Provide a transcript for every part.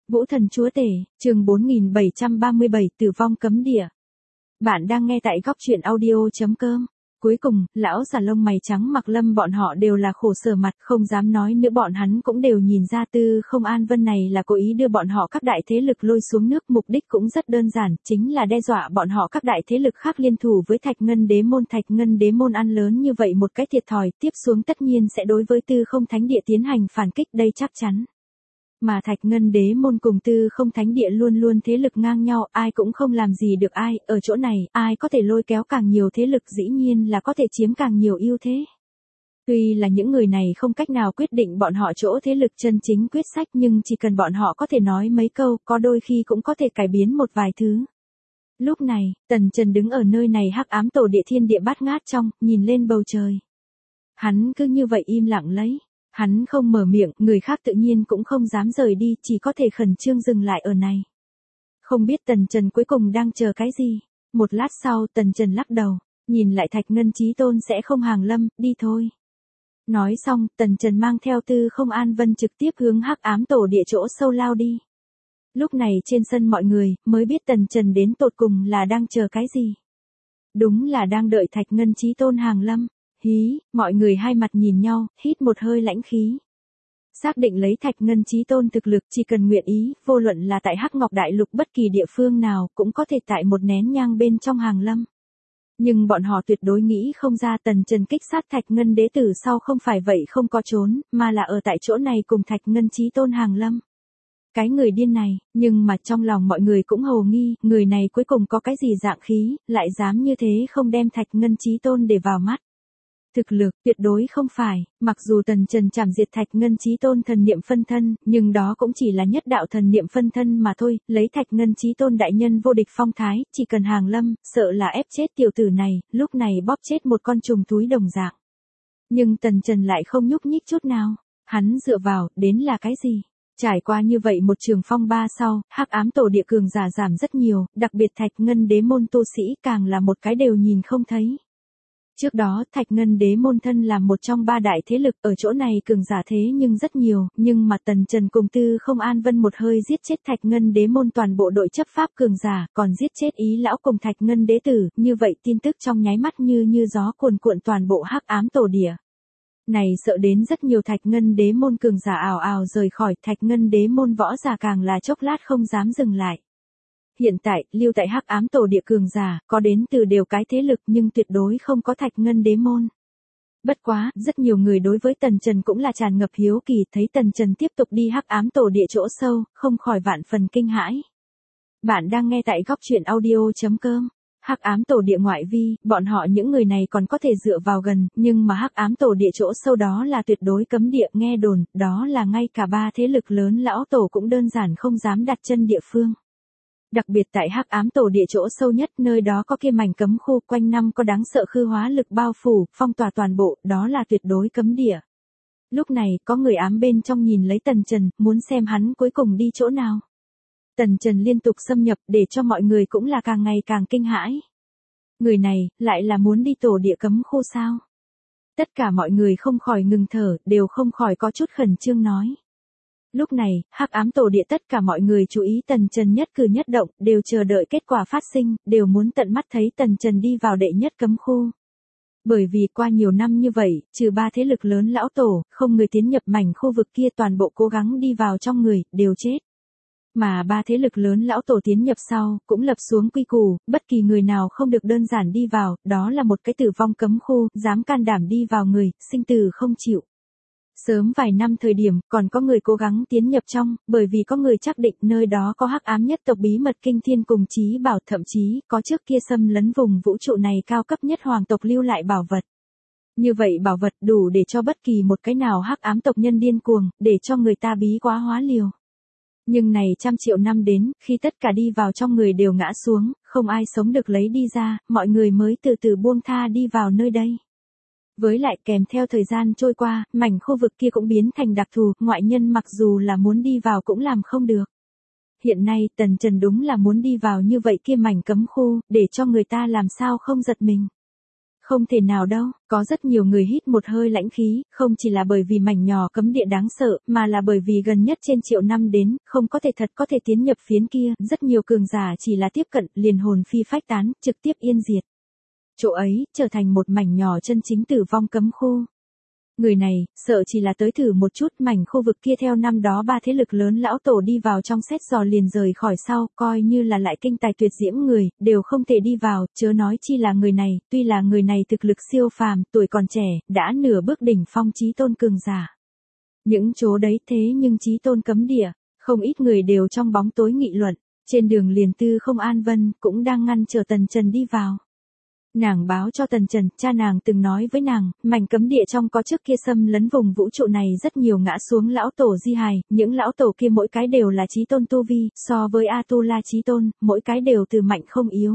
Vũ thần chúa tể, chương 4737 tử vong cấm địa. Bạn đang nghe tại góc truyện audio.com. Cuối cùng, lão già lông mày trắng Mặc Lâm bọn họ đều là khổ sở mặt, không dám nói nữa, bọn hắn cũng đều nhìn ra Tư Không An Vân này là cố ý đưa bọn họ các đại thế lực lôi xuống nước, mục đích cũng rất đơn giản, chính là đe dọa bọn họ các đại thế lực khác liên thủ với Thạch Ngân Đế Môn. Thạch Ngân Đế Môn ăn lớn như vậy một cái thiệt thòi, tiếp xuống tất nhiên sẽ đối với Tư Không Thánh Địa tiến hành phản kích, đây chắc chắn. Mà Thạch Ngân Đế Môn cùng Tư Không Thánh Địa luôn luôn thế lực ngang nhau, ai cũng không làm gì được ai, ở chỗ này, ai có thể lôi kéo càng nhiều thế lực dĩ nhiên là có thể chiếm càng nhiều ưu thế. Tuy là những người này không cách nào quyết định bọn họ chỗ thế lực chân chính quyết sách, nhưng chỉ cần bọn họ có thể nói mấy câu, có đôi khi cũng có thể cải biến một vài thứ. Lúc này, Tần Trần đứng ở nơi này hắc ám tổ địa thiên địa bát ngát trong, nhìn lên bầu trời. Hắn cứ như vậy im lặng lấy. Hắn không mở miệng, người khác tự nhiên cũng không dám rời đi, chỉ có thể khẩn trương dừng lại ở này. Không biết Tần Trần cuối cùng đang chờ cái gì. Một lát sau Tần Trần lắc đầu, nhìn lại Thạch Ngân Chí Tôn sẽ không hàng lâm, đi thôi. Nói xong, Tần Trần mang theo Tư Không An Vân trực tiếp hướng hắc ám tổ địa chỗ sâu lao đi. Lúc này trên sân mọi người mới biết Tần Trần đến tột cùng là đang chờ cái gì. Đúng là đang đợi Thạch Ngân Chí Tôn hàng lâm. Hí, mọi người hai mặt nhìn nhau, hít một hơi lãnh khí. Xác định lấy Thạch Ngân Chí Tôn thực lực, chỉ cần nguyện ý, vô luận là tại Hắc Ngọc Đại Lục bất kỳ địa phương nào, cũng có thể tại một nén nhang bên trong hàng lâm. Nhưng bọn họ tuyệt đối nghĩ không ra Tần Trần kích sát Thạch Ngân Đế Tử sau không phải vậy không có trốn, mà là ở tại chỗ này cùng Thạch Ngân Chí Tôn hàng lâm. Cái người điên này, nhưng mà trong lòng mọi người cũng hồ nghi, người này cuối cùng có cái gì dạng khí, lại dám như thế không đem Thạch Ngân Chí Tôn để vào mắt. Thực lực tuyệt đối không phải, mặc dù Tần Trần chảm diệt Thạch Ngân Chí Tôn thần niệm phân thân, nhưng đó cũng chỉ là nhất đạo thần niệm phân thân mà thôi, lấy Thạch Ngân Chí Tôn đại nhân vô địch phong thái, chỉ cần hàng lâm, sợ là ép chết tiểu tử này, lúc này bóp chết một con trùng túi đồng dạng. Nhưng Tần Trần lại không nhúc nhích chút nào, hắn dựa vào, đến là cái gì? Trải qua như vậy một trường phong ba sau, hắc ám tổ địa cường giả giảm rất nhiều, đặc biệt Thạch Ngân Đế Môn tu sĩ càng là một cái đều nhìn không thấy. Trước đó Thạch Ngân Đế Môn thân là một trong ba đại thế lực, ở chỗ này cường giả thế nhưng rất nhiều, nhưng mà Tần Trần cùng Tư Không An Vân một hơi giết chết Thạch Ngân Đế Môn toàn bộ đội chấp pháp cường giả, còn giết chết Ý Lão cùng Thạch Ngân Đế Tử, như vậy tin tức trong nháy mắt như gió cuồn cuộn toàn bộ hắc ám tổ địa. Này sợ đến rất nhiều Thạch Ngân Đế Môn cường giả ào ào rời khỏi, Thạch Ngân Đế Môn võ giả càng là chốc lát không dám dừng lại. Hiện tại, lưu tại hắc ám tổ địa cường giả, có đến từ đều cái thế lực nhưng tuyệt đối không có Thạch Ngân Đế Môn. Bất quá, rất nhiều người đối với Tần Trần cũng là tràn ngập hiếu kỳ, thấy Tần Trần tiếp tục đi hắc ám tổ địa chỗ sâu, không khỏi vạn phần kinh hãi. Bạn đang nghe tại góc truyện audio.com. Hắc ám tổ địa ngoại vi, bọn họ những người này còn có thể dựa vào gần, nhưng mà hắc ám tổ địa chỗ sâu đó là tuyệt đối cấm địa, nghe đồn, đó là ngay cả ba thế lực lớn lão tổ cũng đơn giản không dám đặt chân địa phương. Đặc biệt tại hắc ám tổ địa chỗ sâu nhất, nơi đó có kia mảnh cấm khu, quanh năm có đáng sợ khư hóa lực bao phủ, phong tỏa toàn bộ, đó là tuyệt đối cấm địa. Lúc này, có người ám bên trong nhìn lấy Tần Trần, muốn xem hắn cuối cùng đi chỗ nào. Tần Trần liên tục xâm nhập, để cho mọi người cũng là càng ngày càng kinh hãi. Người này, lại là muốn đi tổ địa cấm khu sao? Tất cả mọi người không khỏi ngừng thở, đều không khỏi có chút khẩn trương nói. Lúc này, hắc ám tổ địa tất cả mọi người chú ý Tần Trần nhất cử nhất động, đều chờ đợi kết quả phát sinh, đều muốn tận mắt thấy Tần Trần đi vào đệ nhất cấm khu. Bởi vì qua nhiều năm như vậy, trừ ba thế lực lớn lão tổ, không người tiến nhập mảnh khu vực kia, toàn bộ cố gắng đi vào trong người, đều chết. Mà ba thế lực lớn lão tổ tiến nhập sau, cũng lập xuống quy củ, bất kỳ người nào không được đơn giản đi vào, đó là một cái tử vong cấm khu, dám can đảm đi vào người, sinh tử không chịu. Sớm vài năm thời điểm, còn có người cố gắng tiến nhập trong, bởi vì có người xác định nơi đó có hắc ám nhất tộc bí mật kinh thiên cùng chí bảo, thậm chí, có trước kia xâm lấn vùng vũ trụ này cao cấp nhất hoàng tộc lưu lại bảo vật. Như vậy bảo vật đủ để cho bất kỳ một cái nào hắc ám tộc nhân điên cuồng, để cho người ta bí quá hóa liều. Nhưng này trăm triệu năm đến, khi tất cả đi vào trong người đều ngã xuống, không ai sống được lấy đi ra, mọi người mới từ từ buông tha đi vào nơi đây. Với lại kèm theo thời gian trôi qua, mảnh khu vực kia cũng biến thành đặc thù, ngoại nhân mặc dù là muốn đi vào cũng làm không được. Hiện nay Tần Trần đúng là muốn đi vào như vậy kia mảnh cấm khu, để cho người ta làm sao không giật mình. Không thể nào đâu, có rất nhiều người hít một hơi lãnh khí, không chỉ là bởi vì mảnh nhỏ cấm địa đáng sợ, mà là bởi vì gần nhất trên triệu năm đến, không có thể thật có thể tiến nhập phiến kia, rất nhiều cường giả chỉ là tiếp cận, liền hồn phi phách tán, trực tiếp yên diệt. Chỗ ấy, trở thành một mảnh nhỏ chân chính tử vong cấm khu. Người này, sợ chỉ là tới thử một chút mảnh khu vực kia theo năm đó ba thế lực lớn lão tổ đi vào trong xét dò liền rời khỏi sau, coi như là lại kinh tài tuyệt diễm người, đều không thể đi vào, chớ nói chi là người này, tuy là người này thực lực siêu phàm, tuổi còn trẻ, đã nửa bước đỉnh phong chí tôn cường giả. Những chỗ đấy thế nhưng chí tôn cấm địa, không ít người đều trong bóng tối nghị luận, trên đường liền Tư Không An Vân cũng đang ngăn trở Tần Trần đi vào. Nàng báo cho Tần Trần, cha nàng từng nói với nàng, mảnh cấm địa trong có trước kia xâm lấn vùng vũ trụ này rất nhiều ngã xuống lão tổ di hài, những lão tổ kia mỗi cái đều là chí tôn tu vi, so với A-tu-la chí tôn, mỗi cái đều từ mạnh không yếu.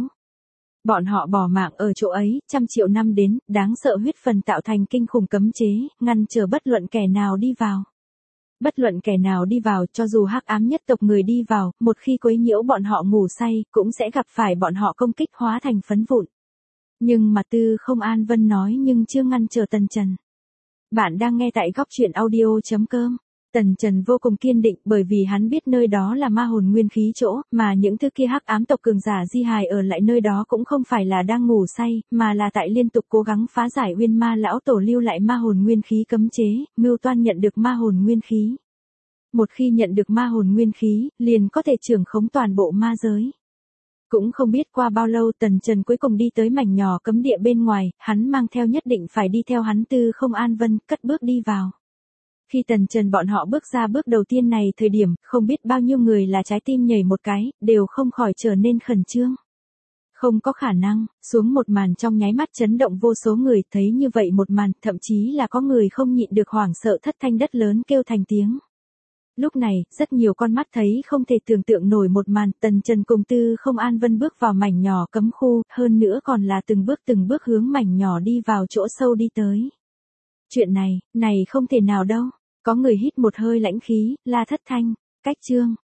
Bọn họ bỏ mạng ở chỗ ấy, trăm triệu năm đến, đáng sợ huyết phần tạo thành kinh khủng cấm chế, ngăn trở bất luận kẻ nào đi vào. Bất luận kẻ nào đi vào, cho dù hắc ám nhất tộc người đi vào, một khi quấy nhiễu bọn họ ngủ say, cũng sẽ gặp phải bọn họ công kích hóa thành phấn vụn. Nhưng mà Tư Không An Vân nói nhưng chưa ngăn trở Tần Trần. Bạn đang nghe tại góc truyện audio.com. Tần Trần vô cùng kiên định bởi vì hắn biết nơi đó là ma hồn nguyên khí chỗ, mà những thứ kia hắc ám tộc cường giả di hài ở lại nơi đó cũng không phải là đang ngủ say, mà là tại liên tục cố gắng phá giải Uyên Ma lão tổ lưu lại ma hồn nguyên khí cấm chế, mưu toan nhận được ma hồn nguyên khí. Một khi nhận được ma hồn nguyên khí, liền có thể trưởng khống toàn bộ ma giới. Cũng không biết qua bao lâu Tần Trần cuối cùng đi tới mảnh nhỏ cấm địa bên ngoài, hắn mang theo nhất định phải đi theo hắn Tư Không An Vân, cất bước đi vào. Khi Tần Trần bọn họ bước ra bước đầu tiên này thời điểm, không biết bao nhiêu người là trái tim nhảy một cái, đều không khỏi trở nên khẩn trương. Không có khả năng, xuống một màn trong nháy mắt chấn động vô số người, thấy như vậy một màn, thậm chí là có người không nhịn được hoảng sợ thất thanh đất lớn kêu thành tiếng. Lúc này, rất nhiều con mắt thấy không thể tưởng tượng nổi một màn, Tần Trần cùng Tư Không An Vân bước vào mảnh nhỏ cấm khu, hơn nữa còn là từng bước hướng mảnh nhỏ đi vào chỗ sâu đi tới. Chuyện này không thể nào đâu, có người hít một hơi lãnh khí, la thất thanh, cách chương.